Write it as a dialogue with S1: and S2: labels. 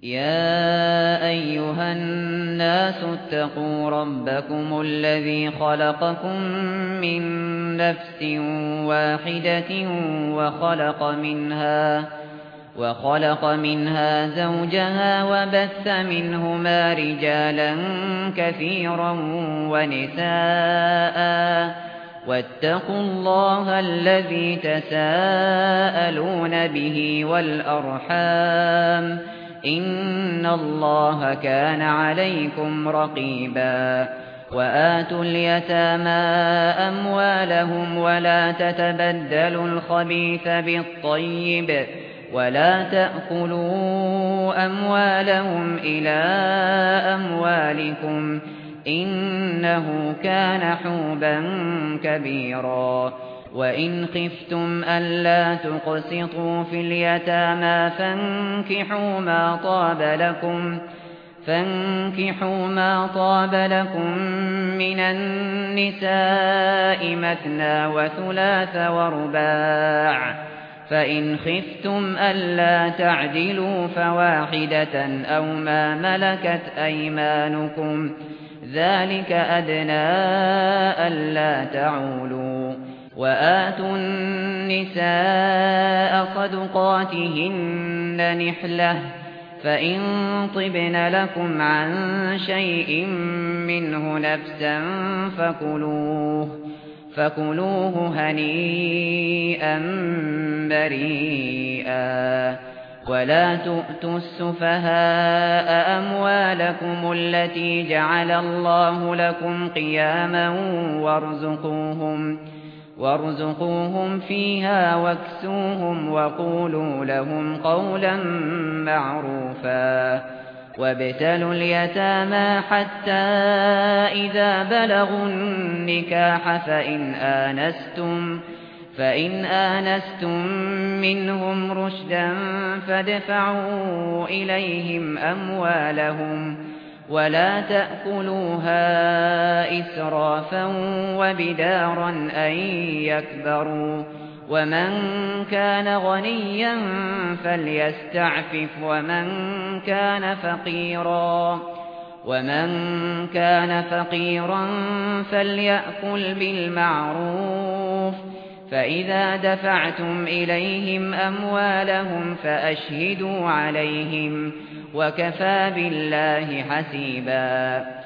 S1: يا أيها الناس اتقوا ربكم الذي خلقكم من نفس واحدة وخلق منها زوجها وبث منهما رجالا كثيرا ونساء واتقوا الله الذي تساءلون به والأرحام إن الله كان عليكم رقيبا وآتوا اليتامى أموالهم ولا تتبدلوا الخبيث بالطيب ولا تأكلوا أموالهم إلى أموالكم إنه كان حوبا كبيرا وإن خفتم ألا تقسطوا في اليتامى فانكحوا ما طاب لكم من النساء مثنى وثلاث ورباع فإن خفتم ألا تعدلوا فواحدة أو ما ملكت أيمانكم ذلك أدنى ألا تعولوا وآتوا النساء صدقاتهن نحلة فإن طبن لكم عن شيء منه نفسا فكلوه هنيئا مريئا ولا تؤتوا السفهاء أموالكم التي جعل الله لكم قياما وارزقوهم فيها واكسوهم وقولوا لهم قولا معروفا وابتلوا اليتامى حتى إذا بلغوا النكاح فإن آنستم منهم رشدا فادفعوا إليهم أموالهم ولا تأكلوها إسرافا وبدارا أن يكبروا ومن كان غنيا فليستعفف ومن كان فقيرا فليأكل بالمعروف فإذا دفعتم إليهم أموالهم فأشهدوا عليهم وكفى بالله حسيبا